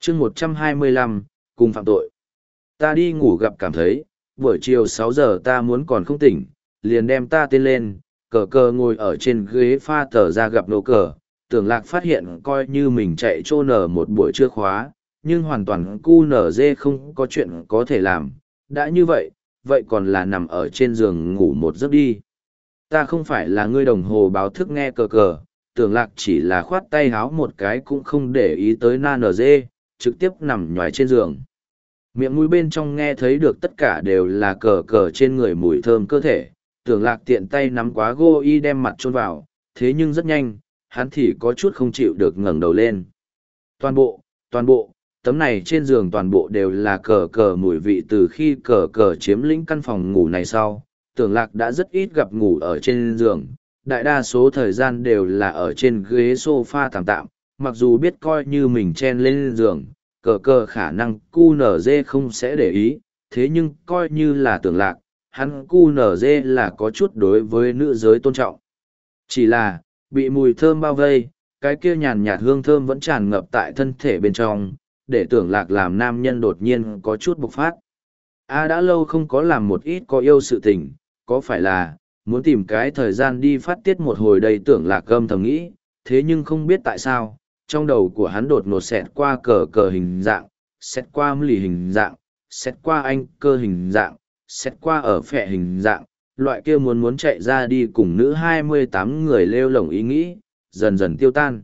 chương 125, cùng phạm tội. Ta đi ngủ gặp cảm thấy, buổi chiều 6 giờ ta muốn còn không tỉnh, liền đem ta tên lên, cờ cờ ngồi ở trên ghế pha tờ ra gặp nổ cờ, tưởng lạc phát hiện coi như mình chạy trô nở một buổi trưa khóa, nhưng hoàn toàn cu nở dê không có chuyện có thể làm, đã như vậy, vậy còn là nằm ở trên giường ngủ một giấc đi. Ta không phải là ngươi đồng hồ báo thức nghe cờ cờ, tưởng lạc chỉ là khoát tay háo một cái cũng không để ý tới na nở dê, trực tiếp nằm nhoài trên giường. Miệng mũi bên trong nghe thấy được tất cả đều là cờ cờ trên người mùi thơm cơ thể, tưởng lạc tiện tay nắm quá gô y đem mặt chôn vào, thế nhưng rất nhanh, hắn thì có chút không chịu được ngẩng đầu lên. Toàn bộ, tấm này trên giường toàn bộ đều là cờ cờ mùi vị từ khi cờ cờ chiếm lĩnh căn phòng ngủ này sau. Tưởng lạc đã rất ít gặp ngủ ở trên giường, đại đa số thời gian đều là ở trên ghế sofa tạm tạm, mặc dù biết coi như mình chen lên giường, cờ cờ khả năng cu nở dê không sẽ để ý, thế nhưng coi như là tưởng lạc, hắn cu nở dê là có chút đối với nữ giới tôn trọng. Chỉ là, bị mùi thơm bao vây, cái kia nhàn nhạt hương thơm vẫn tràn ngập tại thân thể bên trong, để tưởng lạc làm nam nhân đột nhiên có chút bộc phát. Đã lâu không có làm một ít có yêu sự tình, có phải là, muốn tìm cái thời gian đi phát tiết một hồi đây tưởng lạc gâm thầm nghĩ, thế nhưng không biết tại sao, trong đầu của hắn đột ngột xẹt qua cờ cờ hình dạng, xẹt qua lì hình dạng, xẹt qua anh cơ hình dạng, xẹt qua ở phẹ hình dạng, loại kia muốn chạy ra đi cùng nữ 28 người lêu lổng ý nghĩ, dần dần tiêu tan.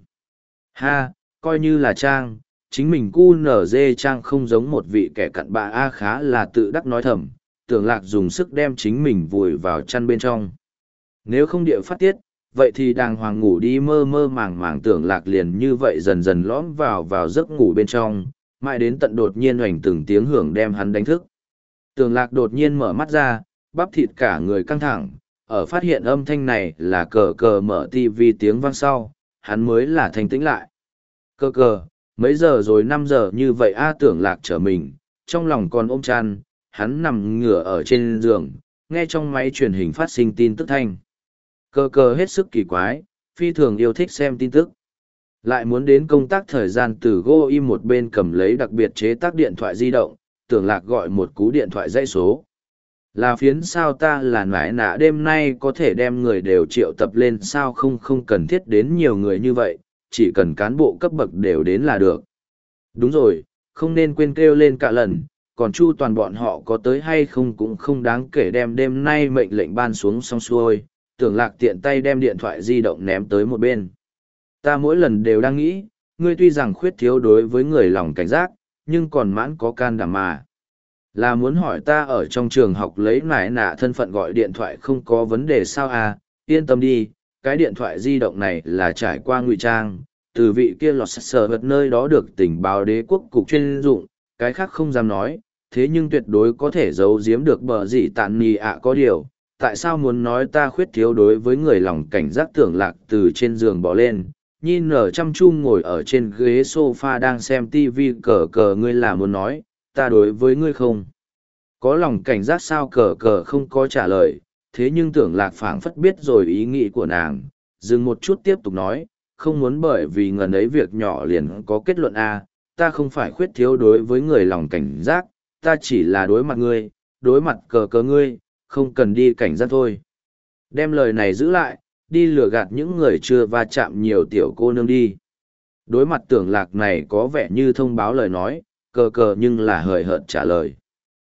Coi như là Trang, chính mình cu nở dê Trang không giống một vị kẻ cặn bạ khá là tự đắc nói thầm, tưởng lạc dùng sức đem chính mình vùi vào chăn bên trong. Nếu không địa phát tiết, vậy thì đàng hoàng ngủ đi mơ mơ màng màng tưởng lạc liền như vậy dần dần lõm vào giấc ngủ bên trong, mãi đến tận đột nhiên hoành từng tiếng hưởng đem hắn đánh thức. Tưởng lạc đột nhiên mở mắt ra, bắp thịt cả người căng thẳng, ở phát hiện âm thanh này là cờ cờ mở tivi tiếng vang sau, hắn mới là thanh tĩnh lại. Cờ cờ, mấy giờ rồi 5 giờ như vậy tưởng lạc trở mình, trong lòng còn ôm chăn, hắn nằm ngửa ở trên giường, nghe trong máy truyền hình phát sinh tin tức thanh. Cờ cờ hết sức kỳ quái, phi thường yêu thích xem tin tức. Lại muốn đến công tác thời gian từ GoI một bên cầm lấy đặc biệt chế tác điện thoại di động, tưởng lạc gọi một cú điện thoại dãy số. Là phiến sao ta là nãi nạ đêm nay có thể đem người đều triệu tập lên sao không cần thiết đến nhiều người như vậy, chỉ cần cán bộ cấp bậc đều đến là được. Đúng rồi, không nên quên kêu lên cả lần, còn chu toàn bọn họ có tới hay không cũng không đáng kể đem đêm nay mệnh lệnh ban xuống xong xuôi, tưởng lạc tiện tay đem điện thoại di động ném tới một bên. Ta mỗi lần đều đang nghĩ, ngươi tuy rằng khuyết thiếu đối với người lòng cảnh giác, nhưng còn mãn có can đảm mà. Là muốn hỏi ta ở trong trường học lấy nải nạ thân phận gọi điện thoại không có vấn đề sao yên tâm đi, cái điện thoại di động này là trải qua ngụy trang, từ vị kia lọt sở vật nơi đó được tình báo đế quốc cục chuyên dụng, cái khác không dám nói, thế nhưng tuyệt đối có thể giấu giếm được bờ gì tạn nì có điều, tại sao muốn nói ta khuyết thiếu đối với người lòng cảnh giác tưởng lạc từ trên giường bỏ lên, nhìn nở chăm chu ngồi ở trên ghế sofa đang xem tivi cờ cờ ngươi là muốn nói, ta đối với ngươi không. Có lòng cảnh giác sao cờ cờ không có trả lời, thế nhưng tưởng lạc phảng phất biết rồi ý nghĩ của nàng, dừng một chút tiếp tục nói, không muốn bởi vì ngần ấy việc nhỏ liền có kết luận ta không phải khuyết thiếu đối với người lòng cảnh giác, ta chỉ là đối mặt ngươi, đối mặt cờ cờ ngươi, không cần đi cảnh giác thôi. Đem lời này giữ lại, đi lừa gạt những người chưa va chạm nhiều tiểu cô nương đi. Đối mặt tưởng lạc này có vẻ như thông báo lời nói, cờ cờ nhưng là hời hợt trả lời.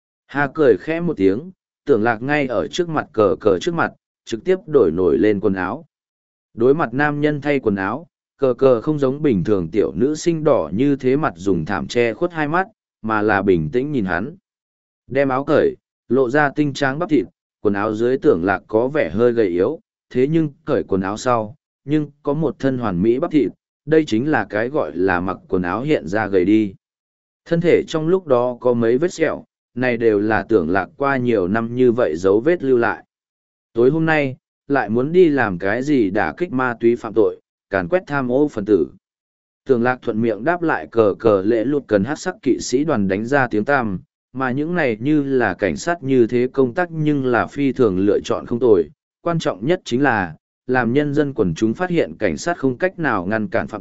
Cười khẽ một tiếng, tưởng lạc ngay ở trước mặt cờ cờ trước mặt, trực tiếp đổi nổi lên quần áo. Đối mặt nam nhân thay quần áo, cờ cờ không giống bình thường tiểu nữ sinh đỏ như thế mặt dùng thảm che khuất hai mắt, mà là bình tĩnh nhìn hắn. Đem áo cởi, lộ ra tinh tráng bắp thịt, quần áo dưới tưởng lạc có vẻ hơi gầy yếu, thế nhưng cởi quần áo sau, nhưng có một thân hoàn mỹ bắp thịt, đây chính là cái gọi là mặc quần áo hiện ra gầy đi. Thân thể trong lúc đó có mấy vết sẹo, này đều là tưởng lạc qua nhiều năm như vậy dấu vết lưu lại. Tối hôm nay, lại muốn đi làm cái gì đả kích ma túy phạm tội, càn quét tham ô phần tử. Tưởng lạc thuận miệng đáp lại cờ cờ lễ lụt cần hát sắc kỵ sĩ đoàn đánh ra tiếng tam, mà những này như là cảnh sát như thế công tác nhưng là phi thường lựa chọn không tồi. Quan trọng nhất chính là, làm nhân dân quần chúng phát hiện cảnh sát không cách nào ngăn cản phạm tội,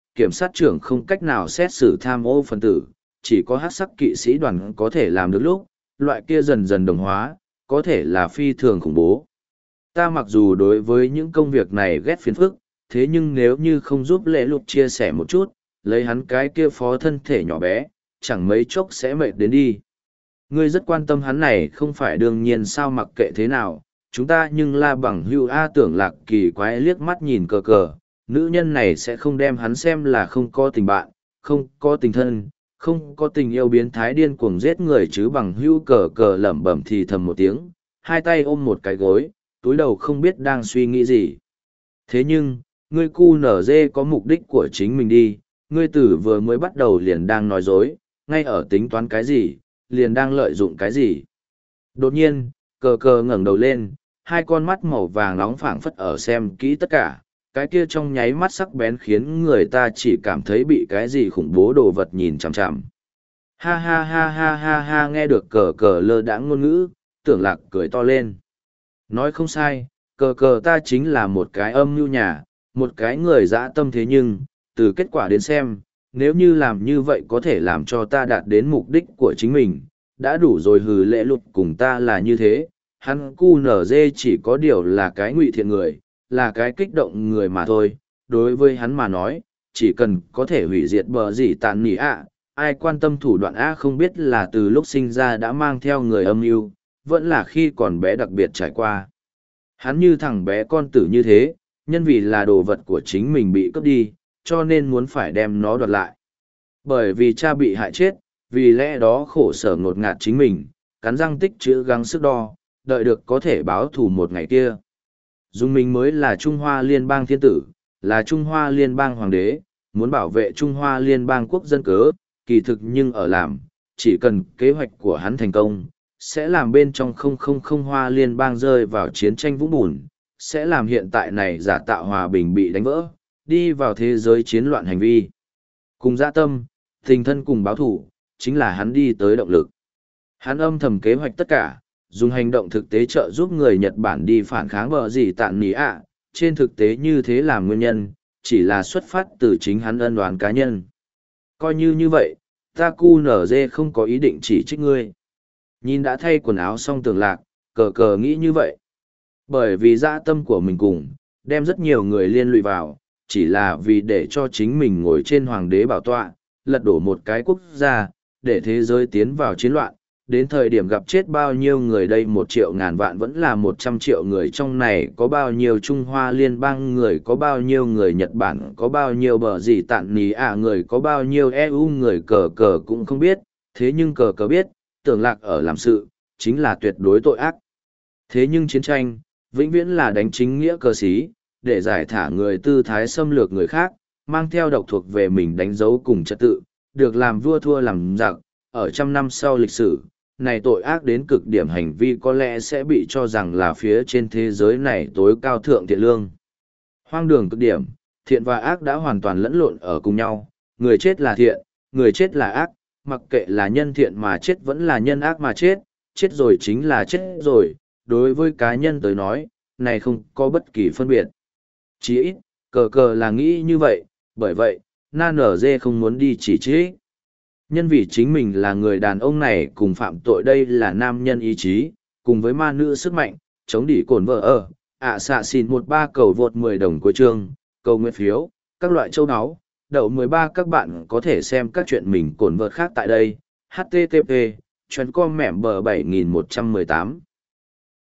kiểm sát trưởng không cách nào xét xử tham ô phân tử, chỉ có hắc sắc kỵ sĩ đoàn có thể làm được lúc, loại kia dần dần đồng hóa, có thể là phi thường khủng bố. Ta mặc dù đối với những công việc này ghét phiền phức, thế nhưng nếu như không giúp lệ lục chia sẻ một chút, lấy hắn cái kia phó thân thể nhỏ bé, chẳng mấy chốc sẽ mệt đến đi. Ngươi rất quan tâm hắn này không phải đương nhiên sao, mặc kệ thế nào, chúng ta nhưng La Bằng Hưu A Tưởng Lạc kỳ quái liếc mắt nhìn cờ cờ, nữ nhân này sẽ không đem hắn xem là không có tình bạn, không có tình thân, không có tình yêu biến thái điên cuồng giết người chứ. Bằng Hưu cờ cờ lẩm bẩm thì thầm một tiếng, hai tay ôm một cái gối, túi đầu không biết đang suy nghĩ gì. Thế nhưng, ngươi cu nở dê có mục đích của chính mình đi, ngươi tử vừa mới bắt đầu liền đang nói dối, ngay ở tính toán cái gì, liền đang lợi dụng cái gì. Đột nhiên, cờ cờ ngẩng đầu lên, hai con mắt màu vàng nóng phảng phất ở xem kỹ tất cả, cái kia trong nháy mắt sắc bén khiến người ta chỉ cảm thấy bị cái gì khủng bố đồ vật nhìn chằm chằm. Ha ha ha ha ha ha, nghe được cờ cờ lơ đãng ngôn ngữ, Tưởng Lạc cười to lên. Nói không sai, cờ cờ ta chính là một cái âm mưu nhà, một cái người dã tâm, thế nhưng, từ kết quả đến xem, nếu như làm như vậy có thể làm cho ta đạt đến mục đích của chính mình, đã đủ rồi. Hừ, lệ lục cùng ta là như thế, hắn cu nở dê chỉ có điều là cái ngụy thiện người, là cái kích động người mà thôi. Đối với hắn mà nói, chỉ cần có thể hủy diệt bờ gì tàn nỉ ạ, ai quan tâm thủ đoạn A, không biết là từ lúc sinh ra đã mang theo người âm mưu, vẫn là khi còn bé đặc biệt trải qua. Hắn như thằng bé con tử như thế, nhân vì là đồ vật của chính mình bị cướp đi, cho nên muốn phải đem nó đoạt lại. Bởi vì cha bị hại chết, vì lẽ đó khổ sở ngột ngạt chính mình, cắn răng tích chữ gắng sức đo, đợi được có thể báo thù một ngày kia. Dung mình mới là Trung Hoa Liên bang thiên tử, là Trung Hoa Liên bang hoàng đế, muốn bảo vệ Trung Hoa Liên bang quốc dân cớ, kỳ thực nhưng ở làm, chỉ cần kế hoạch của hắn thành công, sẽ làm bên trong 000 Hoa Liên bang rơi vào chiến tranh vũng bùn, sẽ làm hiện tại này giả tạo hòa bình bị đánh vỡ, đi vào thế giới chiến loạn hành vi. Cùng dã tâm, tình thân cùng báo thủ, chính là hắn đi tới động lực. Hắn âm thầm kế hoạch tất cả, dùng hành động thực tế trợ giúp người Nhật Bản đi phản kháng bờ gì tạn nỉ ạ, trên thực tế như thế làm nguyên nhân, chỉ là xuất phát từ chính hắn ân oán cá nhân. Coi như vậy, ta cu nở dê không có ý định chỉ trích ngươi. Nhìn đã thay quần áo xong Tưởng Lạc, cờ cờ nghĩ như vậy. Bởi vì dã tâm của mình cùng, đem rất nhiều người liên lụy vào, chỉ là vì để cho chính mình ngồi trên hoàng đế bảo tọa, lật đổ một cái quốc gia, để thế giới tiến vào chiến loạn. Đến thời điểm gặp chết bao nhiêu người đây, 1 triệu ngàn vạn vẫn là 100 triệu người, trong này có bao nhiêu Trung Hoa Liên bang người, có bao nhiêu người Nhật Bản, có bao nhiêu bờ gì tạn nỉ ạ người, có bao nhiêu EU người, cờ cờ cũng không biết, thế nhưng cờ cờ biết, Tưởng Lạc ở làm sự, chính là tuyệt đối tội ác. Thế nhưng chiến tranh, vĩnh viễn là đánh chính nghĩa cờ xí, để giải thả người tư thái xâm lược người khác, mang theo độc thuộc về mình đánh dấu cùng trật tự, được làm vua thua làm giặc. Ở trăm năm sau lịch sử, này tội ác đến cực điểm hành vi có lẽ sẽ bị cho rằng là phía trên thế giới này tối cao thượng thiện lương. Hoang đường cực điểm, thiện và ác đã hoàn toàn lẫn lộn ở cùng nhau, người chết là thiện, người chết là ác, mặc kệ là nhân thiện mà chết vẫn là nhân ác mà chết, chết rồi chính là chết rồi, đối với cá nhân tới nói, này không có bất kỳ phân biệt. Chỉ ít, cờ cờ là nghĩ như vậy, bởi vậy, na nở dê không muốn đi chỉ trích. Nhân vì chính mình là người đàn ông này cùng phạm tội, đây là nam nhân ý chí, cùng với ma nữ sức mạnh, chống đỉ cồn vợ xạ xin 13 cầu vượt 10 đồng của chương, cầu nguyện phiếu, các loại châu áo, đậu 13. Các bạn có thể xem các chuyện mình cồn vợt khác tại đây, http://com mẻm bờ 7118